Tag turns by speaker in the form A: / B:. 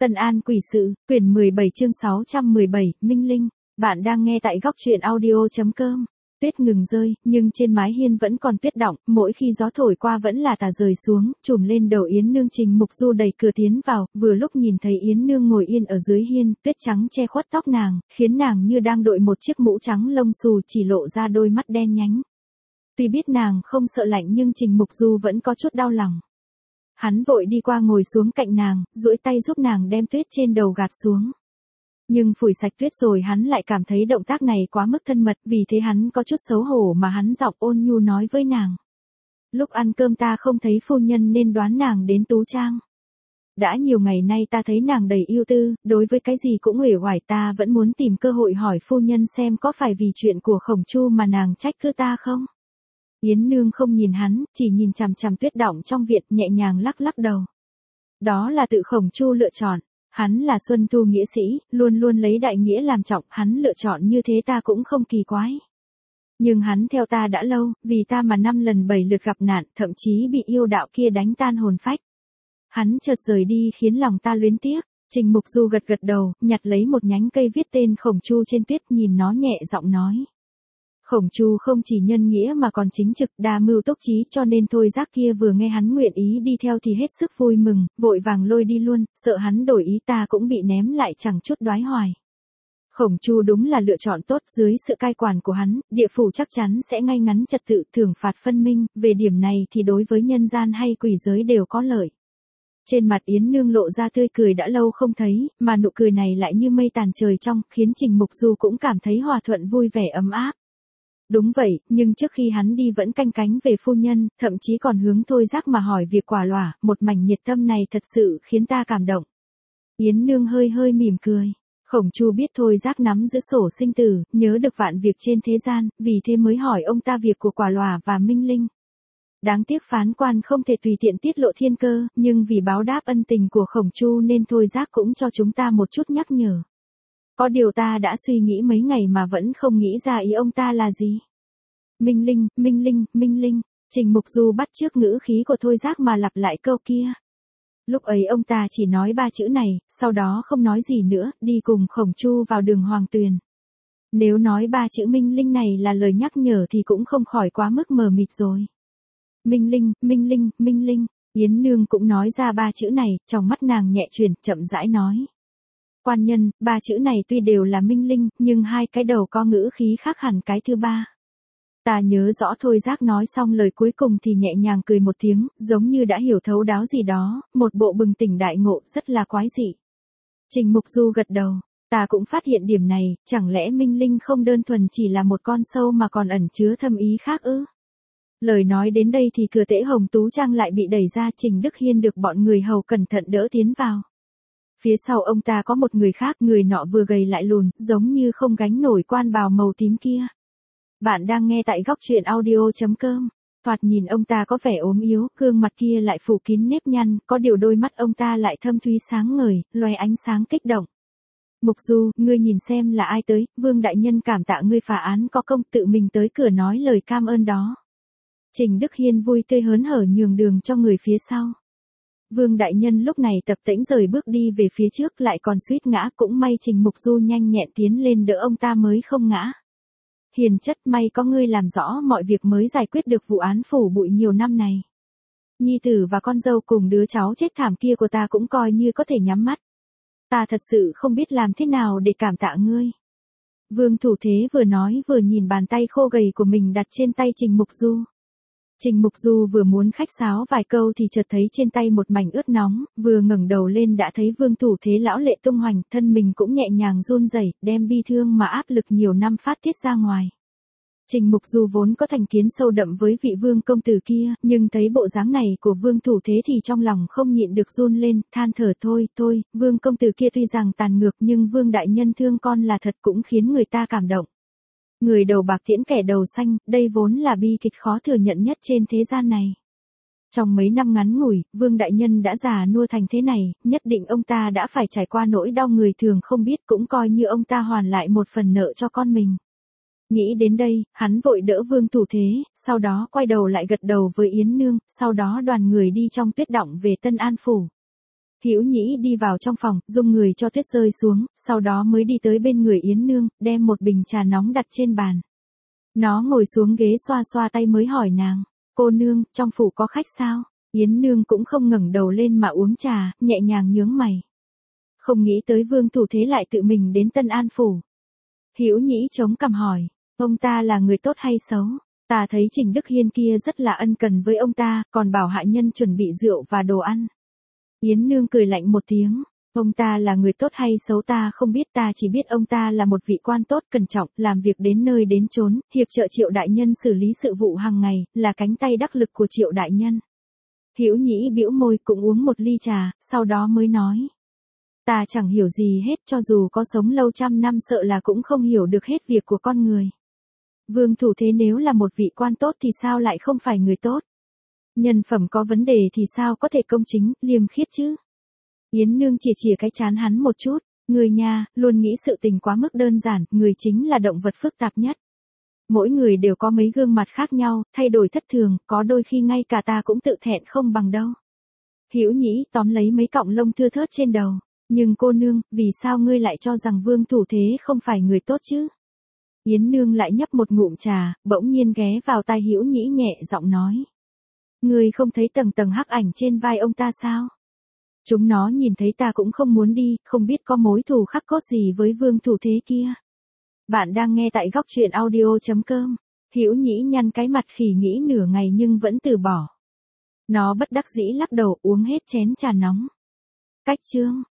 A: Tân An Quỷ Sự, quyển 17 chương 617, Minh Linh. Bạn đang nghe tại góc truyện audio.com. Tuyết ngừng rơi, nhưng trên mái hiên vẫn còn tuyết đọng, mỗi khi gió thổi qua vẫn là tà rơi xuống, trùm lên đầu Yến Nương. Trình Mục Du đẩy cửa tiến vào, vừa lúc nhìn thấy Yến Nương ngồi yên ở dưới hiên, tuyết trắng che khuất tóc nàng, khiến nàng như đang đội một chiếc mũ trắng lông xù, chỉ lộ ra đôi mắt đen nhánh. Tuy biết nàng không sợ lạnh nhưng Trình Mục Du vẫn có chút đau lòng. Hắn vội đi qua ngồi xuống cạnh nàng, duỗi tay giúp nàng đem tuyết trên đầu gạt xuống. Nhưng phủi sạch tuyết rồi hắn lại cảm thấy động tác này quá mức thân mật, vì thế hắn có chút xấu hổ mà hắn giọng ôn nhu nói với nàng. Lúc ăn cơm ta không thấy phu nhân nên đoán nàng đến Tú Trang. Đã nhiều ngày nay ta thấy nàng đầy ưu tư, đối với cái gì cũng uể oải, ta vẫn muốn tìm cơ hội hỏi phu nhân xem có phải vì chuyện của Khổng Chu mà nàng trách cứ ta không? Yến Nương không nhìn hắn, chỉ nhìn chằm chằm tuyết đọng trong viện, nhẹ nhàng lắc lắc đầu. Đó là tự Khổng Chu lựa chọn. Hắn là Xuân Thu nghĩa sĩ, luôn luôn lấy đại nghĩa làm trọng, hắn lựa chọn như thế ta cũng không kỳ quái. Nhưng hắn theo ta đã lâu, vì ta mà 5 lần 7 lượt gặp nạn, thậm chí bị yêu đạo kia đánh tan hồn phách. Hắn chợt rời đi khiến lòng ta luyến tiếc. Trình Mục Du gật gật đầu, nhặt lấy một nhánh cây viết tên Khổng Chu trên tuyết, nhìn nó nhẹ giọng nói. Khổng Chu không chỉ nhân nghĩa mà còn chính trực, đa mưu túc trí, cho nên Thôi Giác kia vừa nghe hắn nguyện ý đi theo thì hết sức vui mừng, vội vàng lôi đi luôn, sợ hắn đổi ý ta cũng bị ném lại chẳng chút đoái hoài. Khổng Chu đúng là lựa chọn tốt, dưới sự cai quản của hắn, địa phủ chắc chắn sẽ ngay ngắn trật tự, thưởng phạt phân minh, về điểm này thì đối với nhân gian hay quỷ giới đều có lợi. Trên mặt Yến Nương lộ ra tươi cười đã lâu không thấy, mà nụ cười này lại như mây tàn trời trong, khiến Trình Mục Du cũng cảm thấy hòa thuận vui vẻ ấm áp. Đúng vậy, nhưng trước khi hắn đi vẫn canh cánh về phu nhân, thậm chí còn hướng Thôi Giác mà hỏi việc quả lòa, một mảnh nhiệt tâm này thật sự khiến ta cảm động. Yến Nương hơi hơi mỉm cười. Khổng Chu biết Thôi Giác nắm giữ sổ sinh tử, nhớ được vạn việc trên thế gian, vì thế mới hỏi ông ta việc của quả lòa và Minh Linh. Đáng tiếc phán quan không thể tùy tiện tiết lộ thiên cơ, nhưng vì báo đáp ân tình của Khổng Chu nên Thôi Giác cũng cho chúng ta một chút nhắc nhở. Có điều ta đã suy nghĩ mấy ngày mà vẫn không nghĩ ra ý ông ta là gì. Minh Linh, Minh Linh, Minh Linh. Trình Mục Du bắt chước ngữ khí của Thôi Giác mà lặp lại câu kia. Lúc ấy ông ta chỉ nói 3 chữ này, sau đó không nói gì nữa, đi cùng Khổng Chu vào đường Hoàng Tuyền. Nếu nói 3 chữ Minh Linh này là lời nhắc nhở thì cũng không khỏi quá mức mờ mịt rồi. Minh Linh, Minh Linh, Minh Linh. Yến Nương cũng nói ra 3 chữ này, trong mắt nàng nhẹ chuyển, chậm rãi nói. Quan nhân, 3 chữ này tuy đều là Minh Linh, nhưng hai cái đầu có ngữ khí khác hẳn cái thứ ba. Ta nhớ rõ Thôi Giác nói xong lời cuối cùng thì nhẹ nhàng cười một tiếng, giống như đã hiểu thấu đáo gì đó, một bộ bừng tỉnh đại ngộ, rất là quái dị. Trình Mục Du gật đầu, ta cũng phát hiện điểm này, chẳng lẽ Minh Linh không đơn thuần chỉ là một con sâu mà còn ẩn chứa thâm ý khác ư? Lời nói đến đây thì cửa tễ Hồng Tú Trang lại bị đẩy ra, Trình Đức Hiên được bọn người hầu cẩn thận đỡ tiến vào. Phía sau ông ta có một người khác, người nọ vừa gầy lại lùn, giống như không gánh nổi quan bào màu tím kia. Bạn đang nghe tại góc truyện audio.com. Thoạt nhìn ông ta có vẻ ốm yếu, gương mặt kia lại phủ kín nếp nhăn, có điều đôi mắt ông ta lại thâm thúy sáng ngời, loé ánh sáng kích động. Mục Du, ngươi nhìn xem là ai tới, Vương đại nhân cảm tạ ngươi phá án có công, tự mình tới cửa nói lời cam ơn đó. Trình Đức Hiên vui tươi hớn hở nhường đường cho người phía sau. Vương đại nhân lúc này tập tễnh rời bước đi về phía trước, lại còn suýt ngã, cũng may Trình Mục Du nhanh nhẹn tiến lên đỡ ông ta mới không ngã. Hiền chất, may có ngươi làm rõ mọi việc mới giải quyết được vụ án phủ bụi nhiều năm này. Nhi tử và con dâu cùng đứa cháu chết thảm kia của ta cũng coi như có thể nhắm mắt. Ta thật sự không biết làm thế nào để cảm tạ ngươi. Vương thủ thế vừa nói vừa nhìn bàn tay khô gầy của mình đặt trên tay Trình Mục Du. Trình Mục Du vừa muốn khách sáo vài câu thì chợt thấy trên tay một mảnh ướt nóng, vừa ngẩng đầu lên đã thấy Vương thủ thế lão lệ tung hoành, thân mình cũng nhẹ nhàng run rẩy, đem bi thương mà áp lực nhiều năm phát tiết ra ngoài. Trình Mục Du vốn có thành kiến sâu đậm với vị Vương công tử kia, nhưng thấy bộ dáng này của Vương thủ thế thì trong lòng không nhịn được run lên, than thở thôi, Vương công tử kia tuy rằng tàn ngược nhưng Vương đại nhân thương con là thật, cũng khiến người ta cảm động. Người đầu bạc tiễn kẻ đầu xanh, đây vốn là bi kịch khó thừa nhận nhất trên thế gian này. Trong mấy năm ngắn ngủi, Vương đại nhân đã già nua thành thế này, nhất định ông ta đã phải trải qua nỗi đau người thường không biết, cũng coi như ông ta hoàn lại một phần nợ cho con mình. Nghĩ đến đây, hắn vội đỡ Vương thủ thế, sau đó quay đầu lại gật đầu với Yến Nương, sau đó đoàn người đi trong tuyết đọng về Tân An phủ. Hữu Nhĩ đi vào trong phòng, rung người cho tuyết rơi xuống, sau đó mới đi tới bên người Yến Nương, đem một bình trà nóng đặt trên bàn. Nó ngồi xuống ghế xoa xoa tay mới hỏi nàng, cô nương, trong phủ có khách sao? Yến Nương cũng không ngẩng đầu lên mà uống trà, nhẹ nhàng nhướng mày. Không nghĩ tới Vương Thủ Thế lại tự mình đến Tân An phủ. Hữu Nhĩ chống cằm hỏi, ông ta là người tốt hay xấu? Ta thấy Trình Đức Hiên kia rất là ân cần với ông ta, còn bảo hạ nhân chuẩn bị rượu và đồ ăn. Yến Nương cười lạnh một tiếng, ông ta là người tốt hay xấu ta không biết, ta chỉ biết ông ta là một vị quan tốt cẩn trọng, làm việc đến nơi đến chốn, hiệp trợ Triệu đại nhân xử lý sự vụ hàng ngày, là cánh tay đắc lực của Triệu đại nhân. Hữu Nhĩ bĩu môi cũng uống một ly trà, sau đó mới nói. Ta chẳng hiểu gì hết, cho dù có sống lâu trăm năm sợ là cũng không hiểu được hết việc của con người. Vương Thủ Thế nếu là một vị quan tốt thì sao lại không phải người tốt? Nhân phẩm có vấn đề thì sao có thể công chính, liêm khiết chứ? Yến Nương chỉ chìa cái trán hắn một chút, người nha, luôn nghĩ sự tình quá mức đơn giản, người chính là động vật phức tạp nhất. Mỗi người đều có mấy gương mặt khác nhau, thay đổi thất thường, có đôi khi ngay cả ta cũng tự thẹn không bằng đâu. Hữu Nhĩ tóm lấy mấy cọng lông thưa thớt trên đầu, nhưng cô nương, vì sao ngươi lại cho rằng Vương Thủ Thế không phải người tốt chứ? Yến Nương lại nhấp một ngụm trà, bỗng nhiên ghé vào tai Hữu Nhĩ nhẹ giọng nói. Ngươi không thấy tầng tầng hắc ảnh trên vai ông ta sao? Chúng nó nhìn thấy ta cũng không muốn đi, không biết có mối thù khắc cốt gì với Vương Thủ Thế kia. Bạn đang nghe tại góc truyện audio.com. Hữu Nhĩ nhăn cái mặt khỉ nghĩ nửa ngày nhưng vẫn từ bỏ. Nó bất đắc dĩ lắc đầu uống hết chén trà nóng. Cách chương.